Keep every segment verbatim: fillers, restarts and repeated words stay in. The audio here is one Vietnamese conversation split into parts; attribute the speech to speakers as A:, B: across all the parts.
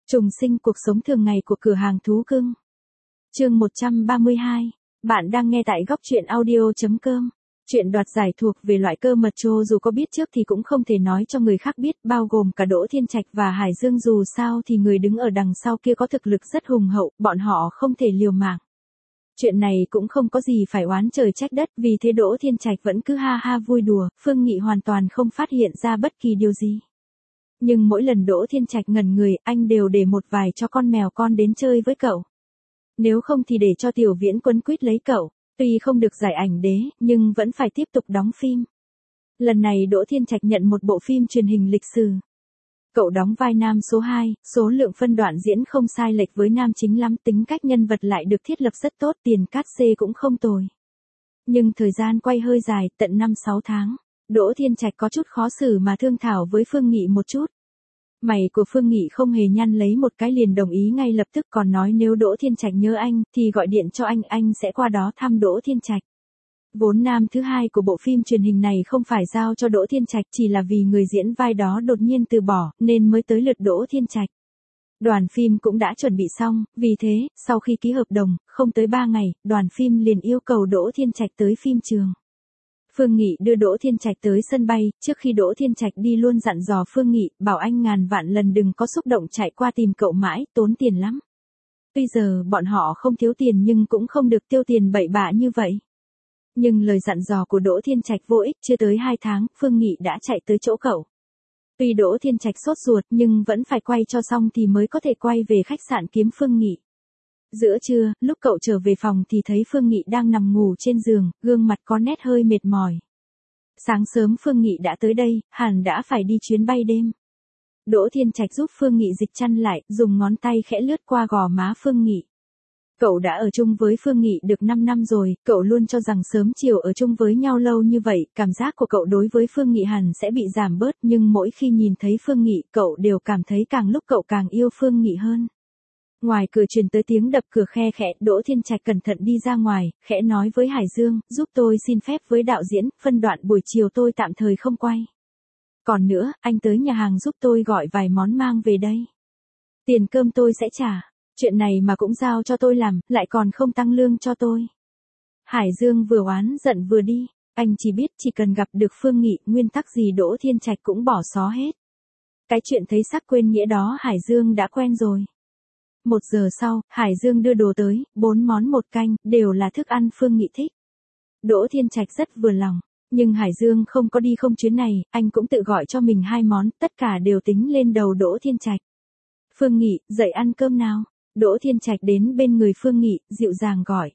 A: Trùng sinh cuộc sống thường ngày của cửa hàng thú cưng. Chương một trăm ba mươi hai. Bạn đang nghe tại góc truyện audio chấm com. Chuyện đoạt giải thuộc về loại cơ mật trô dù có biết trước thì cũng không thể nói cho người khác biết, bao gồm cả Đỗ Thiên Trạch và Hải Dương, dù sao thì người đứng ở đằng sau kia có thực lực rất hùng hậu, bọn họ không thể liều mạng. Chuyện này cũng không có gì phải oán trời trách đất, vì thế Đỗ Thiên Trạch vẫn cứ ha ha vui đùa, Phương Nghị hoàn toàn không phát hiện ra bất kỳ điều gì. Nhưng mỗi lần Đỗ Thiên Trạch ngẩn người, anh đều để một vài cho con mèo con đến chơi với cậu. Nếu không thì để cho Tiểu Viễn quấn quýt lấy cậu, tuy không được giải ảnh đế, nhưng vẫn phải tiếp tục đóng phim. Lần này Đỗ Thiên Trạch nhận một bộ phim truyền hình lịch sử. Cậu đóng vai nam số hai, số lượng phân đoạn diễn không sai lệch với nam chính lắm, tính cách nhân vật lại được thiết lập rất tốt, tiền cát xê cũng không tồi. Nhưng thời gian quay hơi dài, tận năm sáu tháng. Đỗ Thiên Trạch có chút khó xử mà thương thảo với Phương Nghị một chút. Mày của Phương Nghị không hề nhăn lấy một cái, liền đồng ý ngay lập tức, còn nói nếu Đỗ Thiên Trạch nhớ anh, thì gọi điện cho anh, anh sẽ qua đó thăm Đỗ Thiên Trạch. Vốn nam thứ hai của bộ phim truyền hình này không phải giao cho Đỗ Thiên Trạch, chỉ là vì người diễn vai đó đột nhiên từ bỏ, nên mới tới lượt Đỗ Thiên Trạch. Đoàn phim cũng đã chuẩn bị xong, vì thế, sau khi ký hợp đồng, không tới ba ngày, đoàn phim liền yêu cầu Đỗ Thiên Trạch tới phim trường. Phương Nghị đưa Đỗ Thiên Trạch tới sân bay, trước khi Đỗ Thiên Trạch đi luôn dặn dò Phương Nghị, bảo anh ngàn vạn lần đừng có xúc động chạy qua tìm cậu mãi, tốn tiền lắm. Tuy giờ bọn họ không thiếu tiền nhưng cũng không được tiêu tiền bậy bạ như vậy. Nhưng lời dặn dò của Đỗ Thiên Trạch vô ích, chưa tới hai tháng, Phương Nghị đã chạy tới chỗ cậu. Tuy Đỗ Thiên Trạch sốt ruột nhưng vẫn phải quay cho xong thì mới có thể quay về khách sạn kiếm Phương Nghị. Giữa trưa, lúc cậu trở về phòng thì thấy Phương Nghị đang nằm ngủ trên giường, gương mặt có nét hơi mệt mỏi. Sáng sớm Phương Nghị đã tới đây, hẳn đã phải đi chuyến bay đêm. Đỗ Thiên Trạch giúp Phương Nghị dịch chăn lại, dùng ngón tay khẽ lướt qua gò má Phương Nghị. Cậu đã ở chung với Phương Nghị được năm năm rồi, cậu luôn cho rằng sớm chiều ở chung với nhau lâu như vậy, cảm giác của cậu đối với Phương Nghị hẳn sẽ bị giảm bớt, nhưng mỗi khi nhìn thấy Phương Nghị, cậu đều cảm thấy càng lúc cậu càng yêu Phương Nghị hơn. Ngoài cửa truyền tới tiếng đập cửa khe khẽ, Đỗ Thiên Trạch cẩn thận đi ra ngoài, khẽ nói với Hải Dương, giúp tôi xin phép với đạo diễn, phân đoạn buổi chiều tôi tạm thời không quay. Còn nữa, anh tới nhà hàng giúp tôi gọi vài món mang về đây. Tiền cơm tôi sẽ trả, chuyện này mà cũng giao cho tôi làm, lại còn không tăng lương cho tôi. Hải Dương vừa oán giận vừa đi, anh chỉ biết chỉ cần gặp được Phương Nghị, nguyên tắc gì Đỗ Thiên Trạch cũng bỏ xó hết. Cái chuyện thấy sắc quên nghĩa đó Hải Dương đã quen rồi. Một giờ sau, Hải Dương đưa đồ tới, bốn món một canh, đều là thức ăn Phương Nghị thích. Đỗ Thiên Trạch rất vừa lòng, nhưng Hải Dương không có đi không chuyến này, anh cũng tự gọi cho mình hai món, tất cả đều tính lên đầu Đỗ Thiên Trạch. Phương Nghị, dậy ăn cơm nào. Đỗ Thiên Trạch đến bên người Phương Nghị, dịu dàng gọi.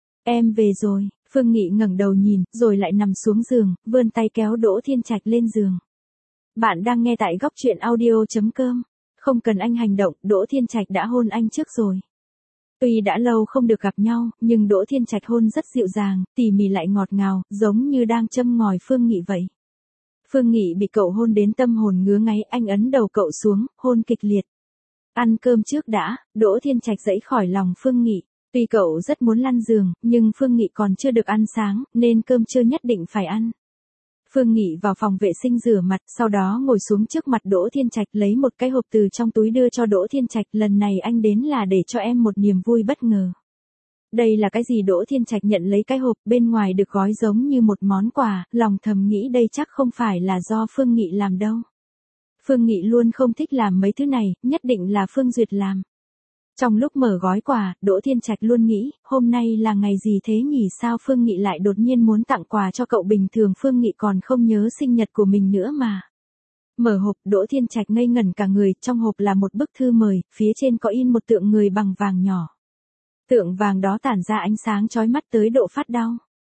A: Em về rồi. Phương Nghị ngẩng đầu nhìn, rồi lại nằm xuống giường, vươn tay kéo Đỗ Thiên Trạch lên giường. Bạn đang nghe tại góc truyện audio chấm com. Không cần anh hành động, Đỗ Thiên Trạch đã hôn anh trước rồi. Tuy đã lâu không được gặp nhau, nhưng Đỗ Thiên Trạch hôn rất dịu dàng, tỉ mỉ lại ngọt ngào, giống như đang châm ngòi Phương Nghị vậy. Phương Nghị bị cậu hôn đến tâm hồn ngứa ngáy, anh ấn đầu cậu xuống, hôn kịch liệt. Ăn cơm trước đã, Đỗ Thiên Trạch dãy khỏi lòng Phương Nghị. Tuy cậu rất muốn lăn giường, nhưng Phương Nghị còn chưa được ăn sáng, nên cơm trưa nhất định phải ăn. Phương Nghị vào phòng vệ sinh rửa mặt, sau đó ngồi xuống trước mặt Đỗ Thiên Trạch, lấy một cái hộp từ trong túi đưa cho Đỗ Thiên Trạch, lần này anh đến là để cho em một niềm vui bất ngờ. Đây là cái gì? Đỗ Thiên Trạch nhận lấy cái hộp, bên ngoài được gói giống như một món quà, lòng thầm nghĩ đây chắc không phải là do Phương Nghị làm đâu. Phương Nghị luôn không thích làm mấy thứ này, nhất định là Phương Duyệt làm. Trong lúc mở gói quà, Đỗ Thiên Trạch luôn nghĩ, hôm nay là ngày gì thế nhỉ, sao Phương Nghị lại đột nhiên muốn tặng quà cho cậu, bình thường Phương Nghị còn không nhớ sinh nhật của mình nữa mà. Mở hộp, Đỗ Thiên Trạch ngây ngẩn cả người, trong hộp là một bức thư mời, phía trên có in một tượng người bằng vàng nhỏ. Tượng vàng đó tản ra ánh sáng chói mắt tới độ phát đau.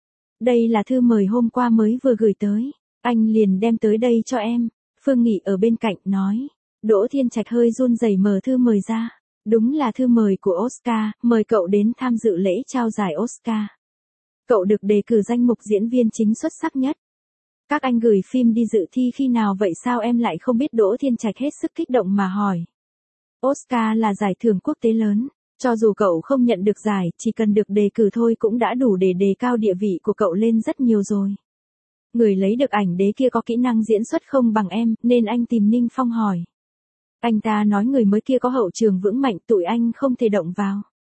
A: Đây là thư mời hôm qua mới vừa gửi tới, anh liền đem tới đây cho em. Phương Nghị ở bên cạnh nói. Đỗ Thiên Trạch hơi run rẩy mở thư mời ra. Đúng là thư mời của Oscar, mời cậu đến tham dự lễ trao giải Oscar. Cậu được đề cử danh mục diễn viên chính xuất sắc nhất. Các anh gửi phim đi dự thi khi nào vậy, sao em lại không biết? Đỗ Thiên Trạch hết sức kích động mà hỏi. Oscar là giải thưởng quốc tế lớn, cho dù cậu không nhận được giải, chỉ cần được đề cử thôi cũng đã đủ để đề cao địa vị của cậu lên rất nhiều rồi. Người lấy được ảnh đế kia có kỹ năng diễn xuất không bằng em, nên anh tìm Ninh Phong hỏi. Anh ta nói người mới kia có hậu trường vững mạnh, tụi anh không thể động vào.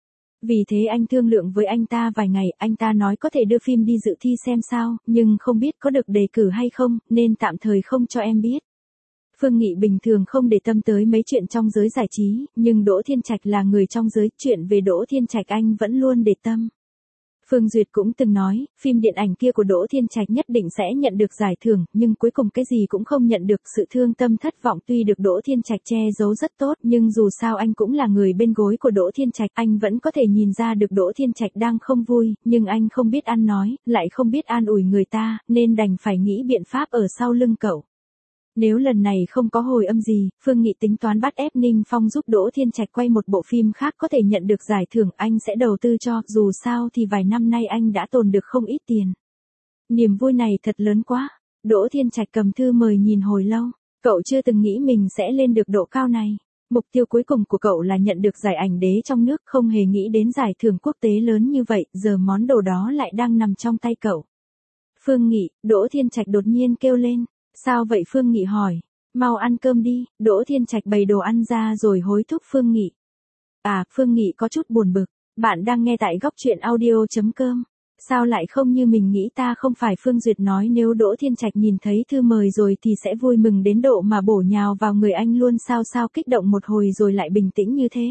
A: Vì thế anh thương lượng với anh ta vài ngày, anh ta nói có thể đưa phim đi dự thi xem sao, nhưng không biết có được đề cử hay không, nên tạm thời không cho em biết. Phương Nghị bình thường không để tâm tới mấy chuyện trong giới giải trí, nhưng Đỗ Thiên Trạch là người trong giới, chuyện về Đỗ Thiên Trạch anh vẫn luôn để tâm. Phương Duyệt cũng từng nói, phim điện ảnh kia của Đỗ Thiên Trạch nhất định sẽ nhận được giải thưởng, nhưng cuối cùng cái gì cũng không nhận được, sự thương tâm thất vọng. Tuy được Đỗ Thiên Trạch che giấu rất tốt, nhưng dù sao anh cũng là người bên gối của Đỗ Thiên Trạch, anh vẫn có thể nhìn ra được Đỗ Thiên Trạch đang không vui, nhưng anh không biết ăn nói, lại không biết an ủi người ta, nên đành phải nghĩ biện pháp ở sau lưng cậu. Nếu lần này không có hồi âm gì, Phương Nghị tính toán bắt ép Ninh Phong giúp Đỗ Thiên Trạch quay một bộ phim khác có thể nhận được giải thưởng, anh sẽ đầu tư cho, dù sao thì vài năm nay anh đã tồn được không ít tiền. Niềm vui này thật lớn quá. Đỗ Thiên Trạch cầm thư mời nhìn hồi lâu, cậu chưa từng nghĩ mình sẽ lên được độ cao này. Mục tiêu cuối cùng của cậu là nhận được giải ảnh đế trong nước, không hề nghĩ đến giải thưởng quốc tế lớn như vậy, giờ món đồ đó lại đang nằm trong tay cậu. Phương Nghị, Đỗ Thiên Trạch đột nhiên kêu lên. Sao vậy? Phương Nghị hỏi. Mau ăn cơm đi. Đỗ Thiên Trạch bày đồ ăn ra rồi hối thúc Phương Nghị. À, Phương Nghị có chút buồn bực. Bạn đang nghe tại góc truyện audio.com. Sao lại không như mình nghĩ? Ta không phải Phương Duyệt nói nếu Đỗ Thiên Trạch nhìn thấy thư mời rồi thì sẽ vui mừng đến độ mà bổ nhào vào người anh luôn sao? Sao kích động một hồi rồi lại bình tĩnh như thế?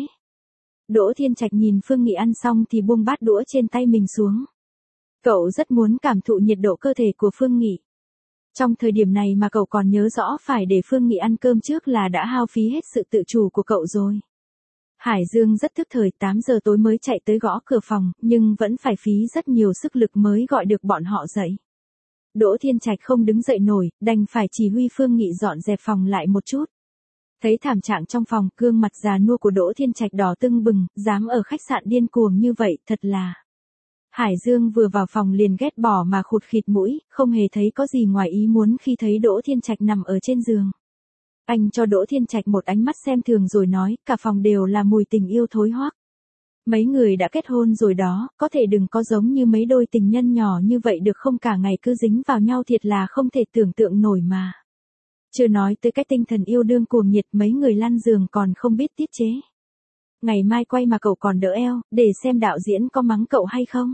A: Đỗ Thiên Trạch nhìn Phương Nghị ăn xong thì buông bát đũa trên tay mình xuống. Cậu rất muốn cảm thụ nhiệt độ cơ thể của Phương Nghị. Trong thời điểm này mà cậu còn nhớ rõ phải để Phương Nghị ăn cơm trước là đã hao phí hết sự tự chủ của cậu rồi. Hải Dương rất thức thời, tám giờ tối mới chạy tới gõ cửa phòng, nhưng vẫn phải phí rất nhiều sức lực mới gọi được bọn họ dậy. Đỗ Thiên Trạch không đứng dậy nổi, đành phải chỉ huy Phương Nghị dọn dẹp phòng lại một chút. Thấy thảm trạng trong phòng, gương mặt già nua của Đỗ Thiên Trạch đỏ tưng bừng, dám ở khách sạn điên cuồng như vậy, thật là... Hải Dương vừa vào phòng liền ghét bỏ mà khụt khịt mũi, không hề thấy có gì ngoài ý muốn khi thấy Đỗ Thiên Trạch nằm ở trên giường. Anh cho Đỗ Thiên Trạch một ánh mắt xem thường rồi nói, cả phòng đều là mùi tình yêu thối hoắc. Mấy người đã kết hôn rồi đó, có thể đừng có giống như mấy đôi tình nhân nhỏ như vậy được không, cả ngày cứ dính vào nhau thiệt là không thể tưởng tượng nổi mà. Chưa nói tới cái tinh thần yêu đương cuồng nhiệt, mấy người lăn giường còn không biết tiết chế. Ngày mai quay mà cậu còn đỡ eo, để xem đạo diễn có mắng cậu hay không.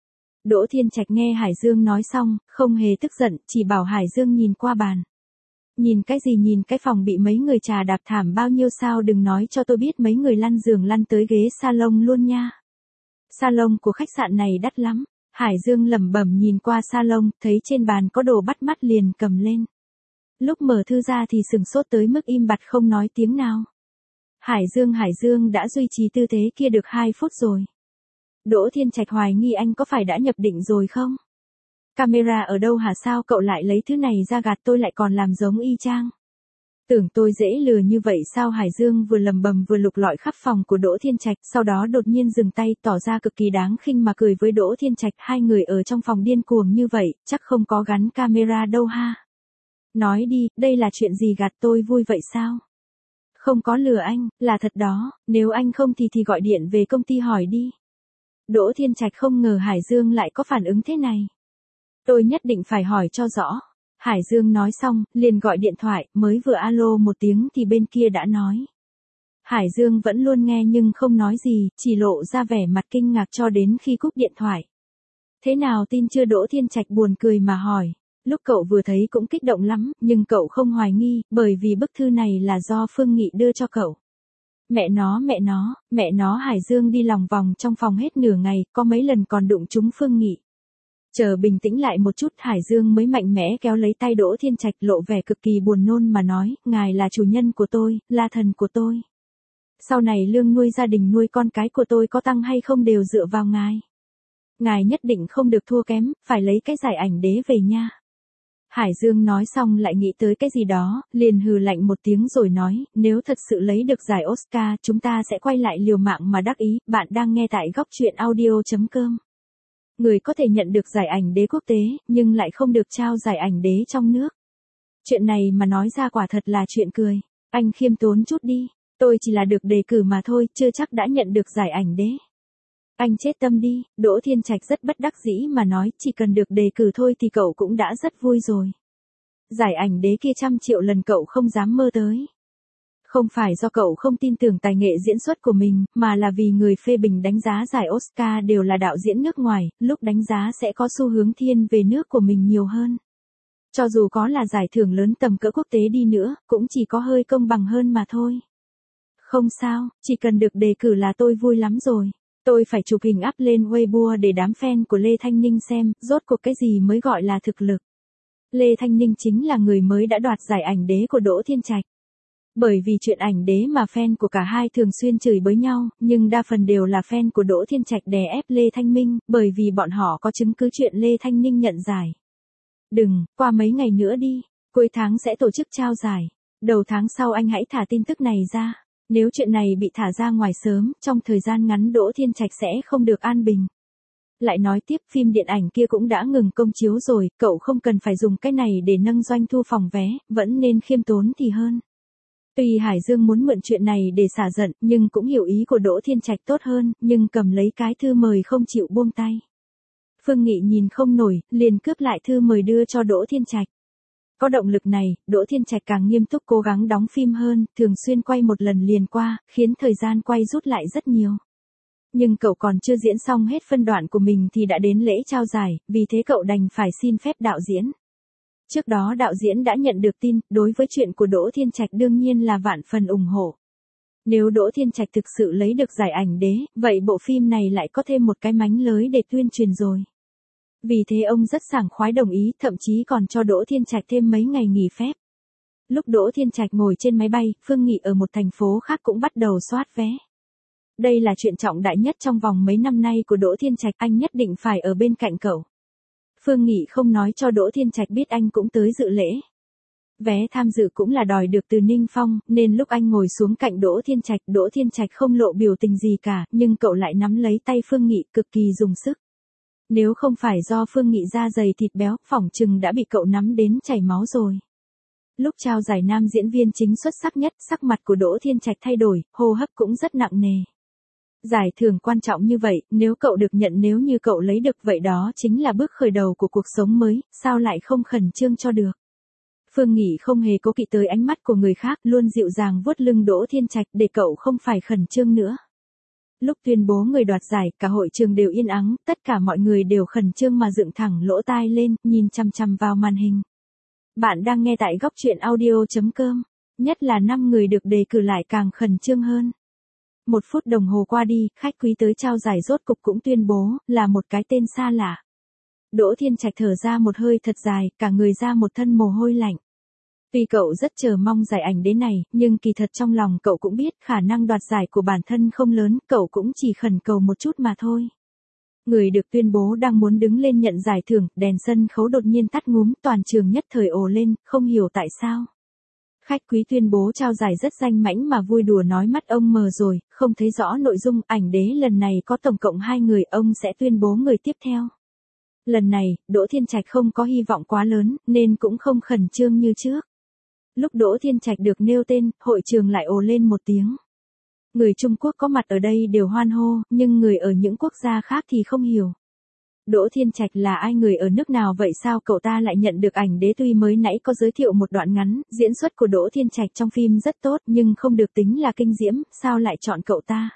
A: Đỗ Thiên Trạch nghe Hải Dương nói xong, không hề tức giận, chỉ bảo Hải Dương nhìn qua bàn. Nhìn cái gì nhìn, cái phòng bị mấy người trà đạp thảm bao nhiêu sao, đừng nói cho tôi biết mấy người lăn giường lăn tới ghế salon luôn nha. Salon của khách sạn này đắt lắm. Hải Dương lẩm bẩm nhìn qua salon, thấy trên bàn có đồ bắt mắt liền cầm lên. Lúc mở thư ra thì sừng sốt tới mức im bặt không nói tiếng nào. Hải Dương Hải Dương đã duy trì tư thế kia được hai phút rồi. Đỗ Thiên Trạch hoài nghi anh có phải đã nhập định rồi không? Camera ở đâu hả? Sao cậu lại lấy thứ này ra gạt tôi, lại còn làm giống y chang? Tưởng tôi dễ lừa như vậy sao? Hải Dương vừa lầm bầm vừa lục lọi khắp phòng của Đỗ Thiên Trạch, sau đó đột nhiên dừng tay, tỏ ra cực kỳ đáng khinh mà cười với Đỗ Thiên Trạch. Hai người ở trong phòng điên cuồng như vậy, chắc không có gắn camera đâu ha? Nói đi, đây là chuyện gì, gạt tôi vui vậy sao? Không có lừa anh, là thật đó, nếu anh không thì thì gọi điện về công ty hỏi đi. Đỗ Thiên Trạch không ngờ Hải Dương lại có phản ứng thế này. Tôi nhất định phải hỏi cho rõ. Hải Dương nói xong, liền gọi điện thoại, mới vừa alo một tiếng thì bên kia đã nói. Hải Dương vẫn luôn nghe nhưng không nói gì, chỉ lộ ra vẻ mặt kinh ngạc cho đến khi cúp điện thoại. Thế nào, tin chưa? Đỗ Thiên Trạch buồn cười mà hỏi. Lúc cậu vừa thấy cũng kích động lắm, nhưng cậu không hoài nghi, bởi vì bức thư này là do Phương Nghị đưa cho cậu. Mẹ nó mẹ nó, mẹ nó Hải Dương đi lòng vòng trong phòng hết nửa ngày, có mấy lần còn đụng trúng Phương Nghị. Chờ bình tĩnh lại một chút, Hải Dương mới mạnh mẽ kéo lấy tay Đỗ Thiên Trạch, lộ vẻ cực kỳ buồn nôn mà nói, ngài là chủ nhân của tôi, là thần của tôi. Sau này lương nuôi gia đình nuôi con cái của tôi có tăng hay không đều dựa vào ngài. Ngài nhất định không được thua kém, phải lấy cái giải ảnh đế về nha. Hải Dương nói xong lại nghĩ tới cái gì đó, liền hừ lạnh một tiếng rồi nói, nếu thật sự lấy được giải Oscar, chúng ta sẽ quay lại liều mạng mà đắc ý. Bạn đang nghe tại góc truyện audio.com. Người có thể nhận được giải ảnh đế quốc tế, nhưng lại không được trao giải ảnh đế trong nước. Chuyện này mà nói ra quả thật là chuyện cười. Anh khiêm tốn chút đi, tôi chỉ là được đề cử mà thôi, chưa chắc đã nhận được giải ảnh đế. Anh chết tâm đi. Đỗ Thiên Trạch rất bất đắc dĩ mà nói, chỉ cần được đề cử thôi thì cậu cũng đã rất vui rồi. Giải ảnh đế kia trăm triệu lần cậu không dám mơ tới. Không phải do cậu không tin tưởng tài nghệ diễn xuất của mình, mà là vì người phê bình đánh giá giải Oscar đều là đạo diễn nước ngoài, lúc đánh giá sẽ có xu hướng thiên về nước của mình nhiều hơn. Cho dù có là giải thưởng lớn tầm cỡ quốc tế đi nữa, cũng chỉ có hơi công bằng hơn mà thôi. Không sao, chỉ cần được đề cử là tôi vui lắm rồi. Tôi phải chụp hình up lên Weibo để đám fan của Lê Thanh Ninh xem, rốt cuộc cái gì mới gọi là thực lực. Lê Thanh Ninh chính là người mới đã đoạt giải ảnh đế của Đỗ Thiên Trạch. Bởi vì chuyện ảnh đế mà fan của cả hai thường xuyên chửi bới nhau, nhưng đa phần đều là fan của Đỗ Thiên Trạch đè ép Lê Thanh Minh, bởi vì bọn họ có chứng cứ chuyện Lê Thanh Ninh nhận giải. Đừng, qua mấy ngày nữa đi, cuối tháng sẽ tổ chức trao giải. Đầu tháng sau anh hãy thả tin tức này ra. Nếu chuyện này bị thả ra ngoài sớm, trong thời gian ngắn Đỗ Thiên Trạch sẽ không được an bình. Lại nói tiếp, phim điện ảnh kia cũng đã ngừng công chiếu rồi, cậu không cần phải dùng cái này để nâng doanh thu phòng vé, vẫn nên khiêm tốn thì hơn. Tuy Hải Dương muốn mượn chuyện này để xả giận, nhưng cũng hiểu ý của Đỗ Thiên Trạch tốt hơn, nhưng cầm lấy cái thư mời không chịu buông tay. Phương Nghị nhìn không nổi, liền cướp lại thư mời đưa cho Đỗ Thiên Trạch. Có động lực này, Đỗ Thiên Trạch càng nghiêm túc cố gắng đóng phim hơn, thường xuyên quay một lần liền qua, khiến thời gian quay rút lại rất nhiều. Nhưng cậu còn chưa diễn xong hết phân đoạn của mình thì đã đến lễ trao giải, vì thế cậu đành phải xin phép đạo diễn. Trước đó đạo diễn đã nhận được tin, đối với chuyện của Đỗ Thiên Trạch đương nhiên là vạn phần ủng hộ. Nếu Đỗ Thiên Trạch thực sự lấy được giải ảnh đế, vậy bộ phim này lại có thêm một cái mánh lới để tuyên truyền rồi. Vì thế ông rất sảng khoái đồng ý, thậm chí còn cho Đỗ Thiên Trạch thêm mấy ngày nghỉ phép. Lúc Đỗ Thiên Trạch ngồi trên máy bay, Phương Nghị ở một thành phố khác cũng bắt đầu soát vé. Đây là chuyện trọng đại nhất trong vòng mấy năm nay của Đỗ Thiên Trạch, anh nhất định phải ở bên cạnh cậu. Phương Nghị không nói cho Đỗ Thiên Trạch biết anh cũng tới dự lễ. Vé tham dự cũng là đòi được từ Ninh Phong, nên lúc anh ngồi xuống cạnh Đỗ Thiên Trạch, Đỗ Thiên Trạch không lộ biểu tình gì cả, nhưng cậu lại nắm lấy tay Phương Nghị cực kỳ dùng sức. Nếu không phải do Phương Nghị da dày thịt béo, phỏng chừng đã bị cậu nắm đến chảy máu rồi. Lúc trao giải nam diễn viên chính xuất sắc nhất, sắc mặt của Đỗ Thiên Trạch thay đổi, hô hấp cũng rất nặng nề. Giải thưởng quan trọng như vậy, nếu cậu được nhận, nếu như cậu lấy được, vậy đó chính là bước khởi đầu của cuộc sống mới, sao lại không khẩn trương cho được. Phương Nghị không hề cố kỵ tới ánh mắt của người khác, luôn dịu dàng vuốt lưng Đỗ Thiên Trạch để cậu không phải khẩn trương nữa. Lúc tuyên bố người đoạt giải, cả hội trường đều yên ắng, tất cả mọi người đều khẩn trương mà dựng thẳng lỗ tai lên, nhìn chằm chằm vào màn hình. Bạn đang nghe tại góc truyện audio chấm com, nhất là năm người được đề cử lại càng khẩn trương hơn. Một phút đồng hồ qua đi, khách quý tới trao giải rốt cục cũng tuyên bố, là một cái tên xa lạ. Đỗ Thiên Trạch thở ra một hơi thật dài, cả người ra một thân mồ hôi lạnh. Tuy cậu rất chờ mong giải ảnh đế này, nhưng kỳ thật trong lòng cậu cũng biết khả năng đoạt giải của bản thân không lớn, cậu cũng chỉ khẩn cầu một chút mà thôi. Người được tuyên bố đang muốn đứng lên nhận giải thưởng, đèn sân khấu đột nhiên tắt ngúm, toàn trường nhất thời ồ lên, không hiểu tại sao. Khách quý tuyên bố trao giải rất danh mãnh mà vui đùa nói mắt ông mờ rồi, không thấy rõ nội dung. Ảnh đế lần này có tổng cộng hai người, ông sẽ tuyên bố người tiếp theo. Lần này, Đỗ Thiên Trạch không có hy vọng quá lớn, nên cũng không khẩn trương như trước. Lúc Đỗ Thiên Trạch được nêu tên, hội trường lại ồ lên một tiếng. Người Trung Quốc có mặt ở đây đều hoan hô, nhưng người ở những quốc gia khác thì không hiểu. Đỗ Thiên Trạch là ai, người ở nước nào vậy, sao cậu ta lại nhận được ảnh đế? Tuy mới nãy có giới thiệu một đoạn ngắn, diễn xuất của Đỗ Thiên Trạch trong phim rất tốt nhưng không được tính là kinh diễm, sao lại chọn cậu ta?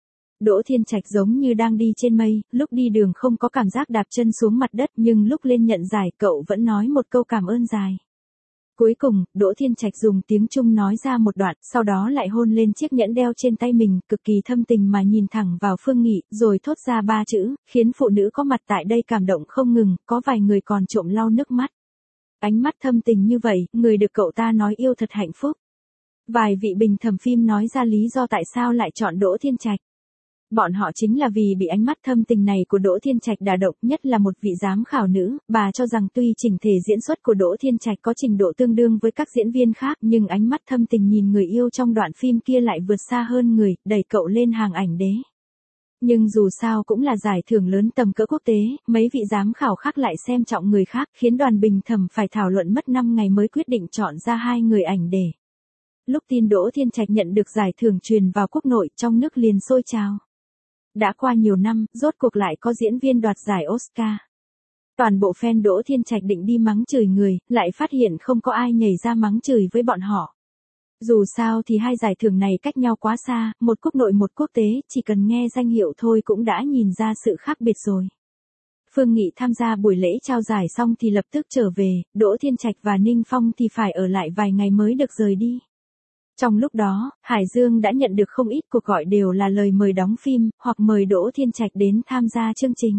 A: Đỗ Thiên Trạch giống như đang đi trên mây, lúc đi đường không có cảm giác đạp chân xuống mặt đất, nhưng lúc lên nhận giải cậu vẫn nói một câu cảm ơn dài. Cuối cùng, Đỗ Thiên Trạch dùng tiếng Trung nói ra một đoạn, sau đó lại hôn lên chiếc nhẫn đeo trên tay mình, cực kỳ thâm tình mà nhìn thẳng vào Phương Nghị, rồi thốt ra ba chữ, khiến phụ nữ có mặt tại đây cảm động không ngừng, có vài người còn trộm lau nước mắt. Ánh mắt thâm tình như vậy, người được cậu ta nói yêu thật hạnh phúc. Vài vị bình thẩm phim nói ra lý do tại sao lại chọn Đỗ Thiên Trạch. Bọn họ chính là vì bị ánh mắt thâm tình này của Đỗ Thiên Trạch đả động, nhất là một vị giám khảo nữ, bà cho rằng tuy chỉnh thể diễn xuất của Đỗ Thiên Trạch có trình độ tương đương với các diễn viên khác, nhưng ánh mắt thâm tình nhìn người yêu trong đoạn phim kia lại vượt xa hơn người, đẩy cậu lên hàng ảnh đế. Nhưng dù sao cũng là giải thưởng lớn tầm cỡ quốc tế, mấy vị giám khảo khác lại xem trọng người khác, khiến đoàn bình thẩm phải thảo luận mất năm ngày mới quyết định chọn ra hai người ảnh đế. Lúc tin Đỗ Thiên Trạch nhận được giải thưởng truyền vào quốc nội, trong nước liền sôi trào. Đã qua nhiều năm, rốt cuộc lại có diễn viên đoạt giải Oscar. Toàn bộ fan Đỗ Thiên Trạch định đi mắng chửi người, lại phát hiện không có ai nhảy ra mắng chửi với bọn họ. Dù sao thì hai giải thưởng này cách nhau quá xa, một quốc nội một quốc tế, chỉ cần nghe danh hiệu thôi cũng đã nhìn ra sự khác biệt rồi. Phương Nghị tham gia buổi lễ trao giải xong thì lập tức trở về, Đỗ Thiên Trạch và Ninh Phong thì phải ở lại vài ngày mới được rời đi. Trong lúc đó, Hải Dương đã nhận được không ít cuộc gọi đều là lời mời đóng phim, hoặc mời Đỗ Thiên Trạch đến tham gia chương trình.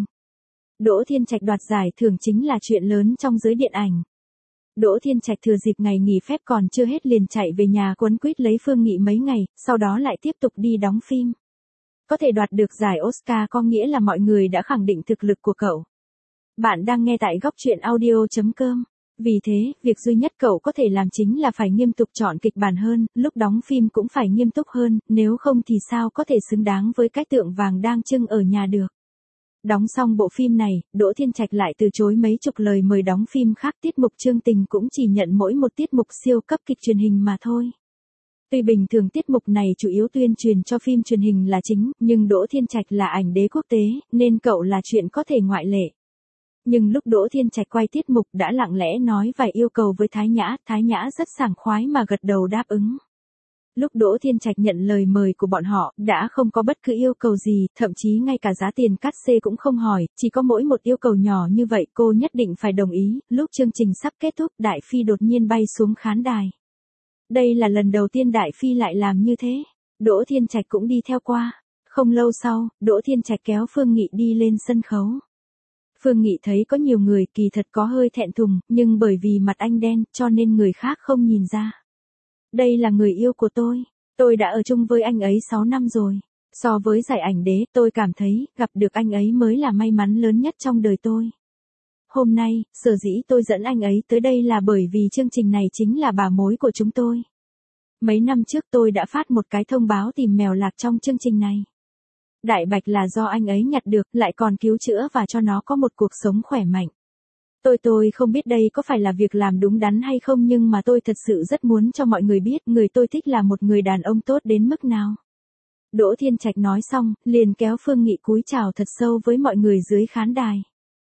A: Đỗ Thiên Trạch đoạt giải thưởng chính là chuyện lớn trong giới điện ảnh. Đỗ Thiên Trạch thừa dịp ngày nghỉ phép còn chưa hết liền chạy về nhà quấn quýt lấy Phương Nghị mấy ngày, sau đó lại tiếp tục đi đóng phim. Có thể đoạt được giải Oscar có nghĩa là mọi người đã khẳng định thực lực của cậu. Bạn đang nghe tại góc truyện audio chấm com. Vì thế, việc duy nhất cậu có thể làm chính là phải nghiêm túc chọn kịch bản hơn, lúc đóng phim cũng phải nghiêm túc hơn, nếu không thì sao có thể xứng đáng với cái tượng vàng đang trưng ở nhà được. Đóng xong bộ phim này, Đỗ Thiên Trạch lại từ chối mấy chục lời mời đóng phim khác, tiết mục chương tình cũng chỉ nhận mỗi một tiết mục siêu cấp kịch truyền hình mà thôi. Tuy bình thường tiết mục này chủ yếu tuyên truyền cho phim truyền hình là chính, nhưng Đỗ Thiên Trạch là ảnh đế quốc tế, nên cậu là chuyện có thể ngoại lệ. Nhưng lúc Đỗ Thiên Trạch quay tiết mục đã lặng lẽ nói vài yêu cầu với Thái Nhã, Thái Nhã rất sảng khoái mà gật đầu đáp ứng. Lúc Đỗ Thiên Trạch nhận lời mời của bọn họ, đã không có bất cứ yêu cầu gì, thậm chí ngay cả giá tiền cát xê cũng không hỏi, chỉ có mỗi một yêu cầu nhỏ như vậy cô nhất định phải đồng ý. Lúc chương trình sắp kết thúc, Đại Phi đột nhiên bay xuống khán đài. Đây là lần đầu tiên Đại Phi lại làm như thế. Đỗ Thiên Trạch cũng đi theo qua. Không lâu sau, Đỗ Thiên Trạch kéo Phương Nghị đi lên sân khấu. Phương Nghị thấy có nhiều người kỳ thật có hơi thẹn thùng, nhưng bởi vì mặt anh đen, cho nên người khác không nhìn ra. Đây là người yêu của tôi. Tôi đã ở chung với anh ấy sáu năm rồi. So với giải ảnh đế, tôi cảm thấy, gặp được anh ấy mới là may mắn lớn nhất trong đời tôi. Hôm nay, sở dĩ tôi dẫn anh ấy tới đây là bởi vì chương trình này chính là bà mối của chúng tôi. Mấy năm trước tôi đã phát một cái thông báo tìm mèo lạc trong chương trình này. Đại Bạch là do anh ấy nhặt được, lại còn cứu chữa và cho nó có một cuộc sống khỏe mạnh. Tôi tôi không biết đây có phải là việc làm đúng đắn hay không, nhưng mà tôi thật sự rất muốn cho mọi người biết người tôi thích là một người đàn ông tốt đến mức nào. Đỗ Thiên Trạch nói xong, liền kéo Phương Nghị cúi chào thật sâu với mọi người dưới khán đài.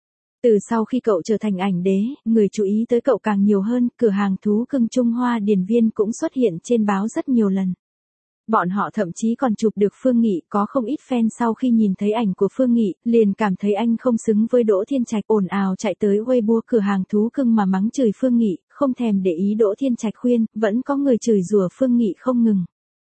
A: Từ sau khi cậu trở thành ảnh đế, người chú ý tới cậu càng nhiều hơn, cửa hàng thú cưng Trung Hoa Điền Viên cũng xuất hiện trên báo rất nhiều lần. Bọn họ thậm chí còn chụp được Phương Nghị, có không ít fan sau khi nhìn thấy ảnh của Phương Nghị, liền cảm thấy anh không xứng với Đỗ Thiên Trạch, ồn ào chạy tới Weibo cửa hàng thú cưng mà mắng chửi Phương Nghị, không thèm để ý Đỗ Thiên Trạch khuyên, vẫn có người chửi rủa Phương Nghị không ngừng.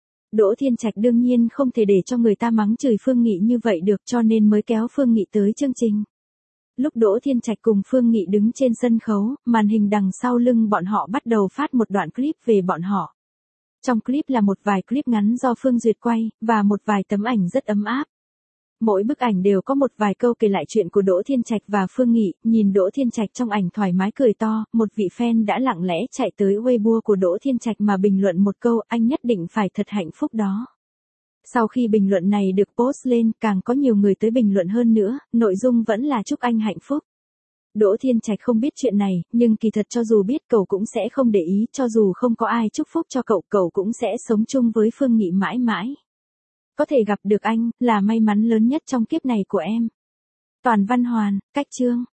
A: Đỗ Thiên Trạch đương nhiên không thể để cho người ta mắng chửi Phương Nghị như vậy được, cho nên mới kéo Phương Nghị tới chương trình. Lúc Đỗ Thiên Trạch cùng Phương Nghị đứng trên sân khấu, màn hình đằng sau lưng bọn họ bắt đầu phát một đoạn clip về bọn họ. Trong clip là một vài clip ngắn do Phương Duyệt quay, và một vài tấm ảnh rất ấm áp. Mỗi bức ảnh đều có một vài câu kể lại chuyện của Đỗ Thiên Trạch và Phương Nghị, nhìn Đỗ Thiên Trạch trong ảnh thoải mái cười to, một vị fan đã lặng lẽ chạy tới Weibo của Đỗ Thiên Trạch mà bình luận một câu, anh nhất định phải thật hạnh phúc đó. Sau khi bình luận này được post lên, càng có nhiều người tới bình luận hơn nữa, nội dung vẫn là chúc anh hạnh phúc. Đỗ Thiên Trạch không biết chuyện này, nhưng kỳ thật cho dù biết cậu cũng sẽ không để ý, cho dù không có ai chúc phúc cho cậu, cậu cũng sẽ sống chung với Phương Nghị mãi mãi. Có thể gặp được anh, là may mắn lớn nhất trong kiếp này của em. Toàn Văn Hoàn, Cách Chương.